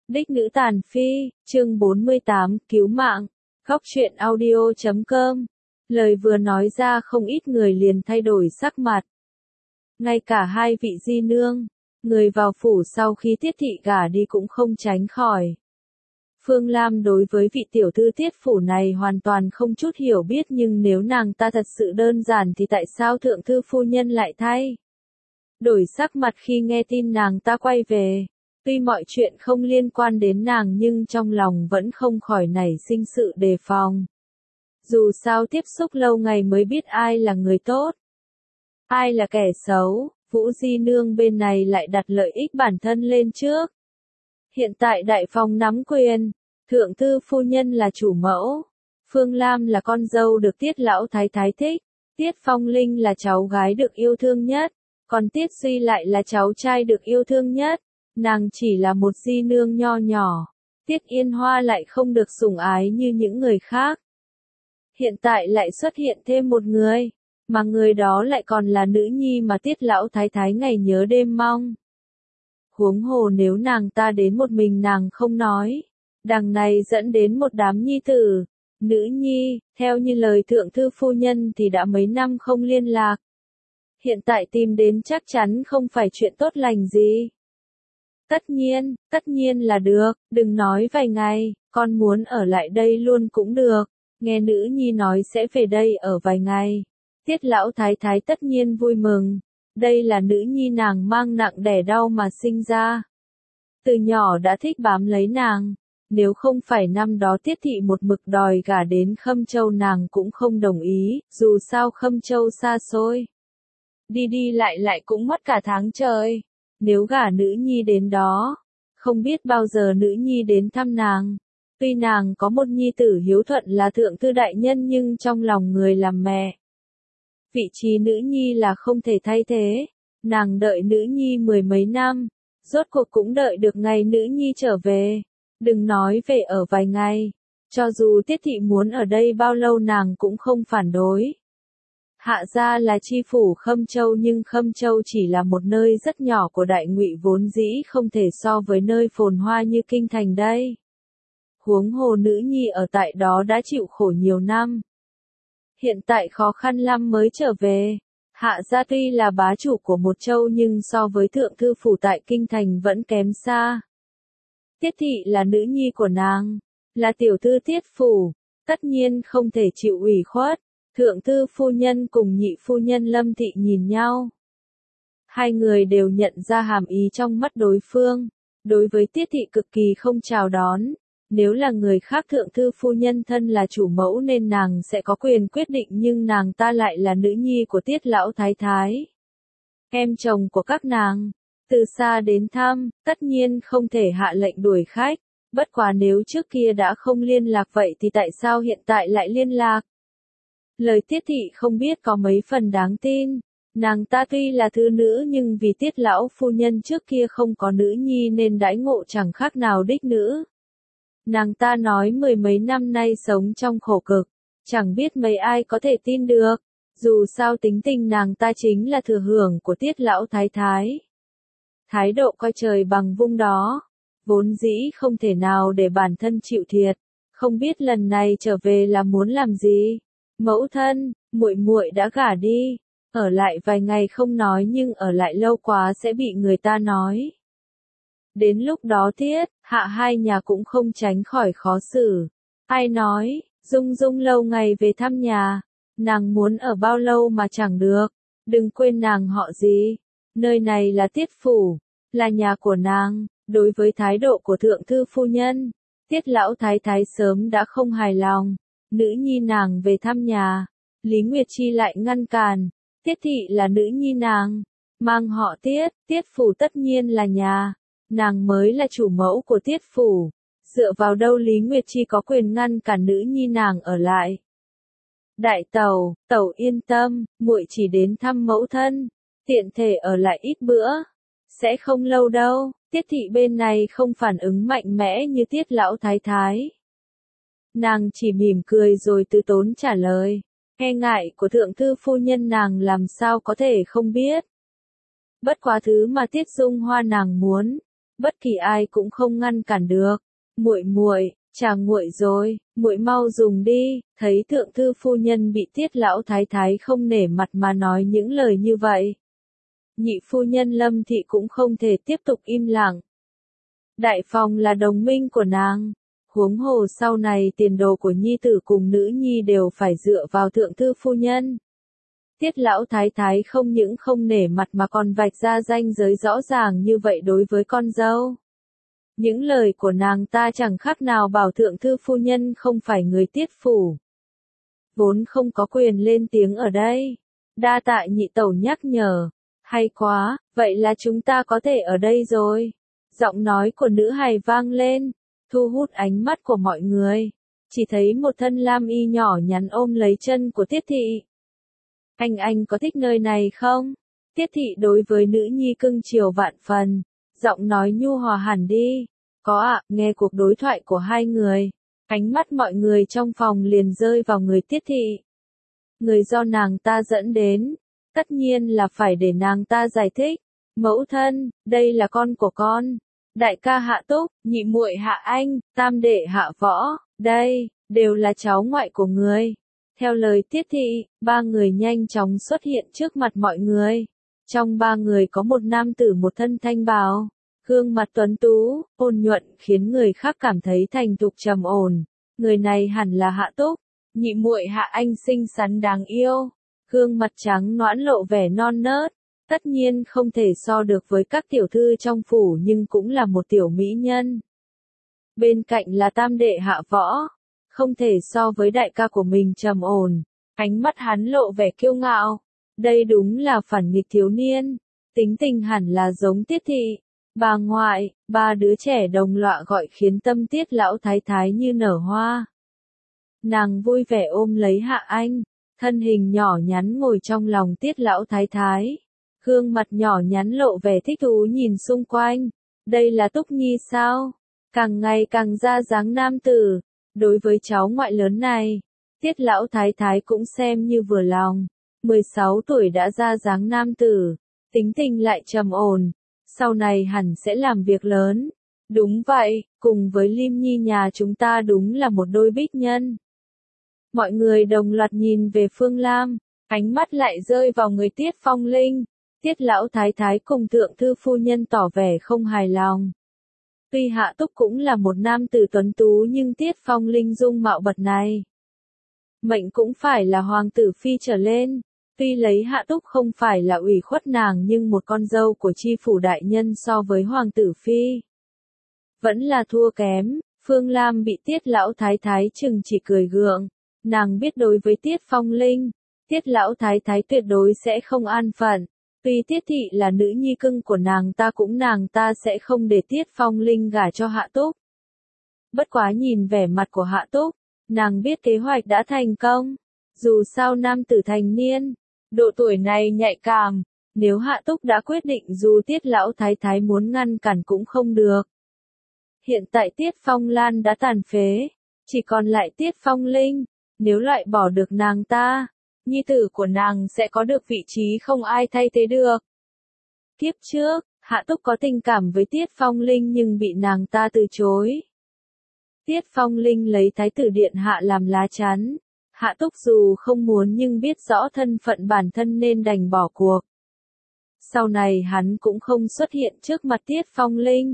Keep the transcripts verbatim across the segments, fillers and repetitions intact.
Đích nữ tàn phi, chương bốn mươi tám, cứu mạng. Góc truyện audio chấm com. Lời vừa nói ra không ít người liền thay đổi sắc mặt. Ngay cả hai vị di nương, người vào phủ sau khi Tiết thị gả đi cũng không tránh khỏi. Phương Lam đối với vị tiểu thư Tiết phủ này hoàn toàn không chút hiểu biết, nhưng nếu nàng ta thật sự đơn giản thì tại sao thượng thư phu nhân lại thay đổi sắc mặt khi nghe tin nàng ta quay về. Tuy mọi chuyện không liên quan đến nàng nhưng trong lòng vẫn không khỏi nảy sinh sự đề phòng. Dù sao tiếp xúc lâu ngày mới biết ai là người tốt, ai là kẻ xấu. Vũ Di Nương bên này lại đặt lợi ích bản thân lên trước. Hiện tại đại phòng nắm quyền, thượng thư phu nhân là chủ mẫu, Phương Lam là con dâu được Tiết lão thái thái thích, Tiết Phong Linh là cháu gái được yêu thương nhất, còn Tiết Duy lại là cháu trai được yêu thương nhất. Nàng chỉ là một di nương nho nhỏ, Tiết Yên Hoa lại không được sủng ái như những người khác. Hiện tại lại xuất hiện thêm một người, mà người đó lại còn là nữ nhi mà Tiết lão thái thái ngày nhớ đêm mong. Huống hồ nếu nàng ta đến một mình nàng không nói, đằng này dẫn đến một đám nhi tử, nữ nhi, theo như lời thượng thư phu nhân thì đã mấy năm không liên lạc. Hiện tại tìm đến chắc chắn không phải chuyện tốt lành gì. Tất nhiên, tất nhiên là được, đừng nói vài ngày, con muốn ở lại đây luôn cũng được. Nghe nữ nhi nói sẽ về đây ở vài ngày. Tiết lão thái thái tất nhiên vui mừng. Đây là nữ nhi nàng mang nặng đẻ đau mà sinh ra. Từ nhỏ đã thích bám lấy nàng. Nếu không phải năm đó Tiết thị một mực đòi gả đến Khâm Châu nàng cũng không đồng ý, dù sao Khâm Châu xa xôi. Đi đi lại lại cũng mất cả tháng trời. Nếu gả nữ nhi đến đó, không biết bao giờ nữ nhi đến thăm nàng. Tuy nàng có một nhi tử hiếu thuận là thượng thư đại nhân nhưng trong lòng người làm mẹ, vị trí nữ nhi là không thể thay thế. Nàng đợi nữ nhi mười mấy năm, rốt cuộc cũng đợi được ngày nữ nhi trở về. Đừng nói về ở vài ngày, cho dù Tiết thị muốn ở đây bao lâu nàng cũng không phản đối. Hạ gia là chi phủ Khâm Châu nhưng Khâm Châu chỉ là một nơi rất nhỏ của Đại Ngụy vốn dĩ không thể so với nơi phồn hoa như kinh thành đây. Huống hồ nữ nhi ở tại đó đã chịu khổ nhiều năm. Hiện tại khó khăn lắm mới trở về. Hạ gia tuy là bá chủ của một châu nhưng so với thượng thư phủ tại kinh thành vẫn kém xa. Tiết thị là nữ nhi của nàng, là tiểu thư Tiết phủ, tất nhiên không thể chịu ủy khuất. Thượng thư phu nhân cùng nhị phu nhân Lâm thị nhìn nhau. Hai người đều nhận ra hàm ý trong mắt đối phương. Đối với Tiết thị cực kỳ không chào đón. Nếu là người khác thượng thư phu nhân thân là chủ mẫu nên nàng sẽ có quyền quyết định nhưng nàng ta lại là nữ nhi của Tiết lão thái thái, em chồng của các nàng. Từ xa đến thăm, tất nhiên không thể hạ lệnh đuổi khách. Bất quá nếu trước kia đã không liên lạc vậy thì tại sao hiện tại lại liên lạc? Lời Tiết thị không biết có mấy phần đáng tin. Nàng ta tuy là thư nữ nhưng vì Tiết lão phu nhân trước kia không có nữ nhi nên đãi ngộ chẳng khác nào đích nữ. Nàng ta nói mười mấy năm nay sống trong khổ cực, chẳng biết mấy ai có thể tin được. Dù sao tính tình nàng ta chính là thừa hưởng của Tiết lão thái thái. Thái độ coi trời bằng vung đó, vốn dĩ không thể nào để bản thân chịu thiệt. Không biết lần này trở về là muốn làm gì? Mẫu thân, muội muội đã gả đi, ở lại vài ngày không nói nhưng ở lại lâu quá sẽ bị người ta nói. Đến lúc đó Tiết, Hạ hai nhà cũng không tránh khỏi khó xử. Ai nói, Dung Dung lâu ngày về thăm nhà, nàng muốn ở bao lâu mà chẳng được. Đừng quên nàng họ gì, nơi này là Tiết phủ, là nhà của nàng. Đối với thái độ của thượng thư phu nhân, Tiết lão thái thái sớm đã không hài lòng. Nữ nhi nàng về thăm nhà, Lý Nguyệt Chi lại ngăn cản. Tiết thị là nữ nhi nàng, mang họ Tiết, Tiết phủ tất nhiên là nhà, nàng mới là chủ mẫu của Tiết phủ. Dựa vào đâu Lý Nguyệt Chi có quyền ngăn cản nữ nhi nàng ở lại? Đại tẩu, tẩu yên tâm, muội chỉ đến thăm mẫu thân, tiện thể ở lại ít bữa, sẽ không lâu đâu. Tiết thị bên này không phản ứng mạnh mẽ như Tiết lão thái thái. Nàng chỉ mỉm cười rồi từ tốn trả lời. E ngại của thượng thư phu nhân nàng làm sao có thể không biết. Bất quá thứ mà Tiết Dung Hoa nàng muốn, bất kỳ ai cũng không ngăn cản được. Muội muội, trà nguội rồi, muội mau dùng đi. Thấy thượng thư phu nhân bị Tiết lão thái thái không nể mặt mà nói những lời như vậy. Nhị phu nhân Lâm Thị cũng không thể tiếp tục im lặng. Đại phòng là đồng minh của nàng. Huống hồ sau này tiền đồ của nhi tử cùng nữ nhi đều phải dựa vào thượng thư phu nhân. Tiết lão thái thái không những không nể mặt mà còn vạch ra ranh giới rõ ràng như vậy đối với con dâu. Những lời của nàng ta chẳng khác nào bảo thượng thư phu nhân không phải người Tiết phủ. Vốn không có quyền lên tiếng ở đây. Đa tạ nhị tẩu nhắc nhở. Hay quá, vậy là chúng ta có thể ở đây rồi. Giọng nói của nữ hài vang lên, thu hút ánh mắt của mọi người. Chỉ thấy một thân lam y nhỏ nhắn ôm lấy chân của Tiết thị. Anh anh có thích nơi này không? Tiết thị đối với nữ nhi cưng chiều vạn phần. Giọng nói nhu hòa hẳn đi. Có ạ, nghe cuộc đối thoại của hai người. Ánh mắt mọi người trong phòng liền rơi vào người Tiết thị. Người do nàng ta dẫn đến. Tất nhiên là phải để nàng ta giải thích. Mẫu thân, đây là con của con. Đại ca Hạ Túc, nhị muội Hạ Anh, tam đệ Hạ Võ, đây, đều là cháu ngoại của người. Theo lời Tiết thị, ba người nhanh chóng xuất hiện trước mặt mọi người. Trong ba người có một nam tử một thân thanh bào, gương mặt tuấn tú, ôn nhuận khiến người khác cảm thấy thành thục trầm ổn. Người này hẳn là Hạ Túc, nhị muội Hạ Anh xinh xắn đáng yêu, gương mặt trắng nõn lộ vẻ non nớt. Tất nhiên không thể so được với các tiểu thư trong phủ nhưng cũng là một tiểu mỹ nhân. Bên cạnh là tam đệ Hạ Võ, không thể so với đại ca của mình trầm ổn, ánh mắt hắn lộ vẻ kiêu ngạo. Đây đúng là phản nghịch thiếu niên, tính tình hẳn là giống Tiết thị. Bà ngoại, ba đứa trẻ đồng loạ gọi khiến tâm Tiết lão thái thái như nở hoa. Nàng vui vẻ ôm lấy Hạ Anh, thân hình nhỏ nhắn ngồi trong lòng Tiết lão thái thái. Gương mặt nhỏ nhắn lộ vẻ thích thú nhìn xung quanh. Đây là Túc Nhi sao? Càng ngày càng ra dáng nam tử. Đối với cháu ngoại lớn này, Tiết lão thái thái cũng xem như vừa lòng. mười sáu tuổi đã ra dáng nam tử, tính tình lại trầm ổn, sau này hẳn sẽ làm việc lớn. Đúng vậy, cùng với Lim Nhi nhà chúng ta đúng là một đôi bích nhân. Mọi người đồng loạt nhìn về Phương Lam, ánh mắt lại rơi vào người Tiết Phong Linh. Tiết lão thái thái cùng thượng thư phu nhân tỏ vẻ không hài lòng. Tuy Hạ Túc cũng là một nam tử tuấn tú nhưng Tiết Phong Linh dung mạo bậc này. Mệnh cũng phải là hoàng tử phi trở lên. Tuy lấy Hạ Túc không phải là ủy khuất nàng nhưng một con dâu của chi phủ đại nhân so với hoàng tử phi. Vẫn là thua kém. Phương Lam bị Tiết lão thái thái chừng chỉ cười gượng. Nàng biết đối với Tiết Phong Linh, Tiết lão thái thái tuyệt đối sẽ không an phận. Tuy Tiết thị là nữ nhi cưng của nàng ta cũng nàng ta sẽ không để Tiết Phong Linh gả cho Hạ Túc. Bất quá nhìn vẻ mặt của Hạ Túc, nàng biết kế hoạch đã thành công. Dù sao nam tử thành niên, độ tuổi này nhạy cảm, nếu Hạ Túc đã quyết định dù Tiết lão thái thái muốn ngăn cản cũng không được. Hiện tại Tiết Phong Lan đã tàn phế, chỉ còn lại Tiết Phong Linh, nếu loại bỏ được nàng ta, nhi tử của nàng sẽ có được vị trí không ai thay thế được. Kiếp trước, Hạ Túc có tình cảm với Tiết Phong Linh nhưng bị nàng ta từ chối. Tiết Phong Linh lấy Thái tử Điện Hạ làm lá chắn. Hạ Túc dù không muốn nhưng biết rõ thân phận bản thân nên đành bỏ cuộc. Sau này hắn cũng không xuất hiện trước mặt Tiết Phong Linh.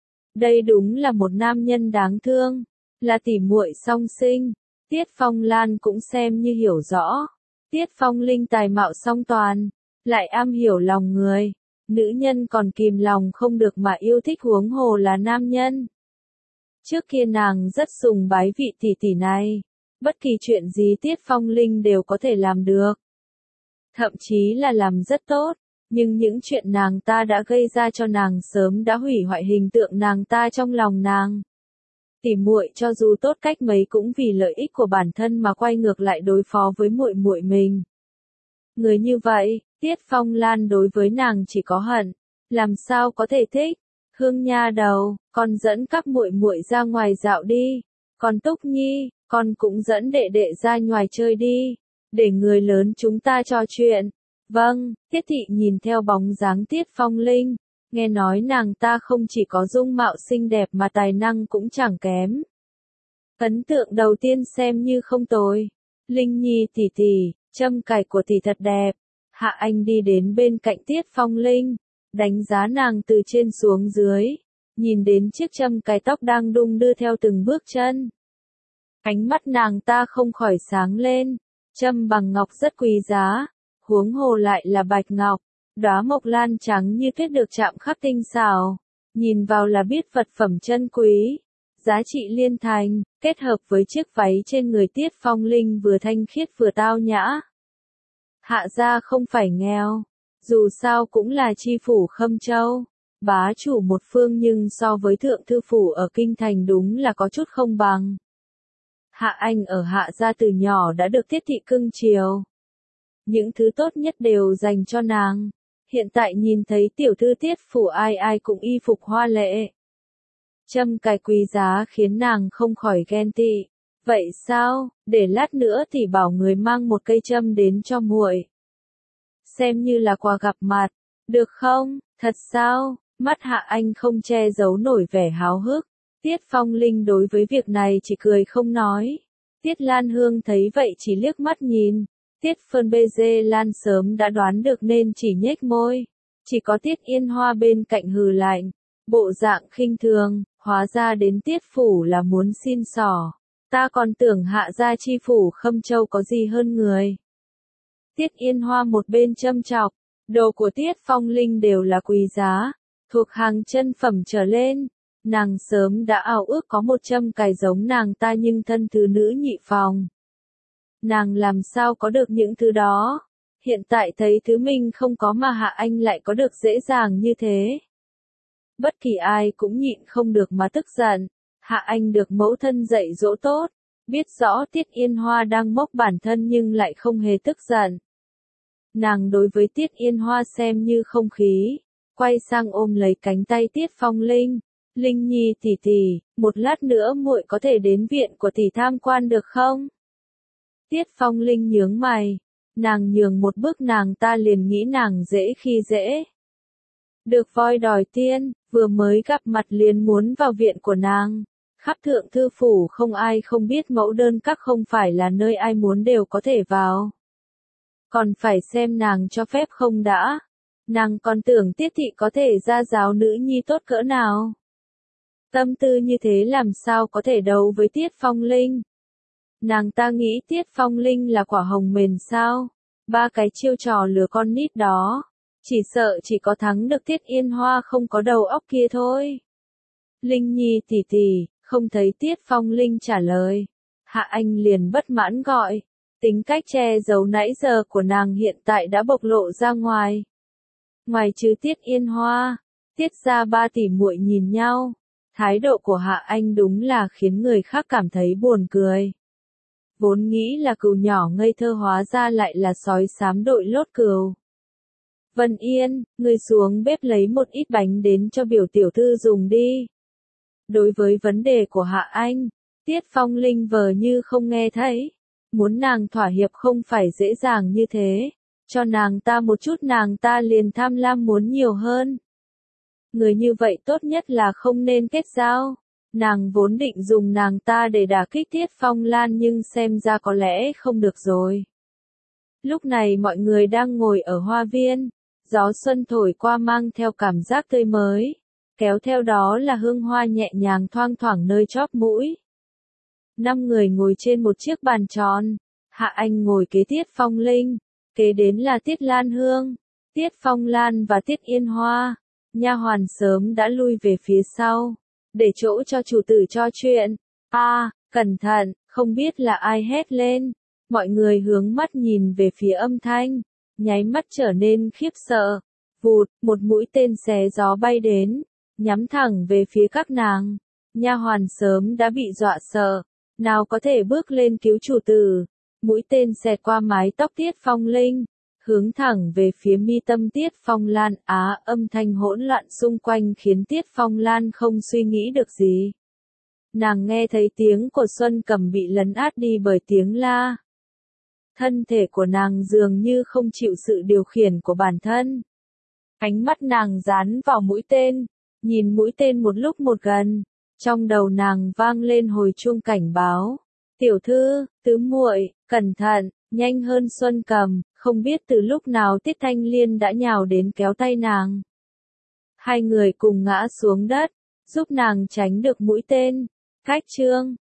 Đây đúng là một nam nhân đáng thương, là tỉ muội song sinh. Tiết Phong Lan cũng xem như hiểu rõ. Tiết Phong Linh tài mạo song toàn, lại am hiểu lòng người. Nữ nhân còn kìm lòng không được mà yêu thích huống hồ là nam nhân. Trước kia nàng rất sùng bái vị tỷ tỷ này. Bất kỳ chuyện gì Tiết Phong Linh đều có thể làm được. Thậm chí là làm rất tốt. Nhưng những chuyện nàng ta đã gây ra cho nàng sớm đã hủy hoại hình tượng nàng ta trong lòng nàng. Tỉ muội cho dù tốt cách mấy cũng vì lợi ích của bản thân mà quay ngược lại đối phó với muội muội mình. Người như vậy, Tiết Phong Lan đối với nàng chỉ có hận, làm sao có thể thích. Hương nha đầu, con dẫn các muội muội ra ngoài dạo đi. Còn Túc Nhi, con cũng dẫn đệ đệ ra ngoài chơi đi, để người lớn chúng ta trò chuyện. Vâng, Tiết thị nhìn theo bóng dáng Tiết Phong Linh, Nghe nói nàng ta không chỉ có dung mạo xinh đẹp mà tài năng cũng chẳng kém. Ấn tượng đầu tiên xem như không tồi. Linh Nhi tỷ tỷ, châm cài của tỷ thật đẹp. Hạ Anh đi đến bên cạnh Tiết Phong Linh, đánh giá nàng từ trên xuống dưới, nhìn đến chiếc châm cài tóc đang đung đưa theo từng bước chân. Ánh mắt nàng ta không khỏi sáng lên, châm bằng ngọc rất quý giá, huống hồ lại là bạch ngọc, đóa mộc lan trắng như tuyết được chạm khắc tinh xảo, nhìn vào là biết vật phẩm chân quý, giá trị liên thành, kết hợp với chiếc váy trên người Tiết Phong Linh vừa thanh khiết vừa tao nhã. Hạ gia không phải nghèo, dù sao cũng là chi phủ Khâm Châu, bá chủ một phương, nhưng so với thượng thư phủ ở kinh thành đúng là có chút không bằng. Hạ Anh ở Hạ gia từ nhỏ đã được Tiết thị cưng chiều. Những thứ tốt nhất đều dành cho nàng. Hiện tại nhìn thấy tiểu thư Tiết phủ ai ai cũng y phục hoa lệ. Châm cài quý giá khiến nàng không khỏi ghen tị. Vậy sao, để lát nữa thì bảo người mang một cây châm đến cho muội. Xem như là quà gặp mặt, được không? Thật sao? Mắt Hạ Anh không che giấu nổi vẻ háo hức. Tiết Phong Linh đối với việc này chỉ cười không nói. Tiết Lan Hương thấy vậy chỉ liếc mắt nhìn. Tiết Phân Bê Dê Lan sớm đã đoán được nên chỉ nhếch môi. Chỉ có Tiết Yên Hoa bên cạnh hừ lạnh. Bộ dạng khinh thường, hóa ra đến Tiết phủ là muốn xin xỏ. Ta còn tưởng Hạ gia chi phủ Khâm Châu có gì hơn người. Tiết Yên Hoa một bên châm chọc. Đồ của Tiết Phong Linh đều là quý giá, thuộc hàng chân phẩm trở lên. Nàng sớm đã ao ước có một châm cài giống nàng ta, nhưng thân thứ nữ nhị phòng. Nàng làm sao có được những thứ đó? Hiện tại thấy thứ mình không có mà Hạ Anh lại có được dễ dàng như thế. Bất kỳ ai cũng nhịn không được mà tức giận. Hạ Anh được mẫu thân dạy dỗ tốt, biết rõ Tiết Yên Hoa đang mốc bản thân nhưng lại không hề tức giận. Nàng đối với Tiết Yên Hoa xem như không khí, quay sang ôm lấy cánh tay Tiết Phong Linh. Linh Nhi tỷ tỷ, một lát nữa muội có thể đến viện của tỷ tham quan được không? Tiết Phong Linh nhướng mày, nàng nhường một bước nàng ta liền nghĩ nàng dễ khi dễ. Được voi đòi tiên, vừa mới gặp mặt liền muốn vào viện của nàng. Khắp thượng thư phủ không ai không biết mẫu đơn các không phải là nơi ai muốn đều có thể vào. Còn phải xem nàng cho phép không đã. Nàng còn tưởng Tiết thị có thể ra giáo nữ nhi tốt cỡ nào. Tâm tư như thế làm sao có thể đấu với Tiết Phong Linh. Nàng ta nghĩ Tiết Phong Linh là quả hồng mềm sao. Ba cái chiêu trò lừa con nít đó. Chỉ sợ chỉ có thắng được Tiết Yên Hoa không có đầu óc kia thôi. Linh Nhi tỷ tỷ, không thấy Tiết Phong Linh trả lời. Hạ Anh liền bất mãn gọi. Tính cách che giấu nãy giờ của nàng hiện tại đã bộc lộ ra ngoài. Ngoài trừ Tiết Yên Hoa, Tiết gia ba tỷ muội nhìn nhau. Thái độ của Hạ Anh đúng là khiến người khác cảm thấy buồn cười. Vốn nghĩ là cừu nhỏ ngây thơ hóa ra lại là sói xám đội lốt cừu. Vân Yên, người xuống bếp lấy một ít bánh đến cho biểu tiểu thư dùng đi. Đối với vấn đề của Hạ Anh, Tiết Phong Linh vờ như không nghe thấy. Muốn nàng thỏa hiệp không phải dễ dàng như thế. Cho nàng ta một chút nàng ta liền tham lam muốn nhiều hơn. Người như vậy tốt nhất là không nên kết giao. Nàng vốn định dùng nàng ta để đả kích Tiết Phong Lan nhưng xem ra có lẽ không được rồi. Lúc này mọi người đang ngồi ở hoa viên. Gió xuân thổi qua mang theo cảm giác tươi mới. Kéo theo đó là hương hoa nhẹ nhàng thoang thoảng nơi chóp mũi. Năm người ngồi trên một chiếc bàn tròn. Hạ Anh ngồi kế Tiết Phong Linh. Kế đến là Tiết Lan Hương, Tiết Phong Lan và Tiết Yên Hoa. Nha hoàn sớm đã lui về phía sau, để chỗ cho chủ tử cho chuyện. A, à, cẩn thận, không biết là ai hét lên. Mọi người hướng mắt nhìn về phía âm thanh, nháy mắt trở nên khiếp sợ. Vụt, một mũi tên xé gió bay đến, nhắm thẳng về phía các nàng. Nha hoàn sớm đã bị dọa sợ, nào có thể bước lên cứu chủ tử. Mũi tên xẹt qua mái tóc Tiết Phong Linh, hướng thẳng về phía mi tâm Tiết Phong Lan. Á, âm thanh hỗn loạn xung quanh khiến Tiết Phong Lan không suy nghĩ được gì. Nàng nghe thấy tiếng của Xuân Cầm bị lấn át đi bởi tiếng la. Thân thể của nàng dường như không chịu sự điều khiển của bản thân. Ánh mắt nàng dán vào mũi tên, nhìn mũi tên một lúc một gần, trong đầu nàng vang lên hồi chuông cảnh báo. Tiểu thư, tứ muội, cẩn thận, nhanh hơn Xuân Cầm, không biết từ lúc nào Tiết Thanh Liên đã nhào đến kéo tay nàng. Hai người cùng ngã xuống đất, giúp nàng tránh được mũi tên. Cách chương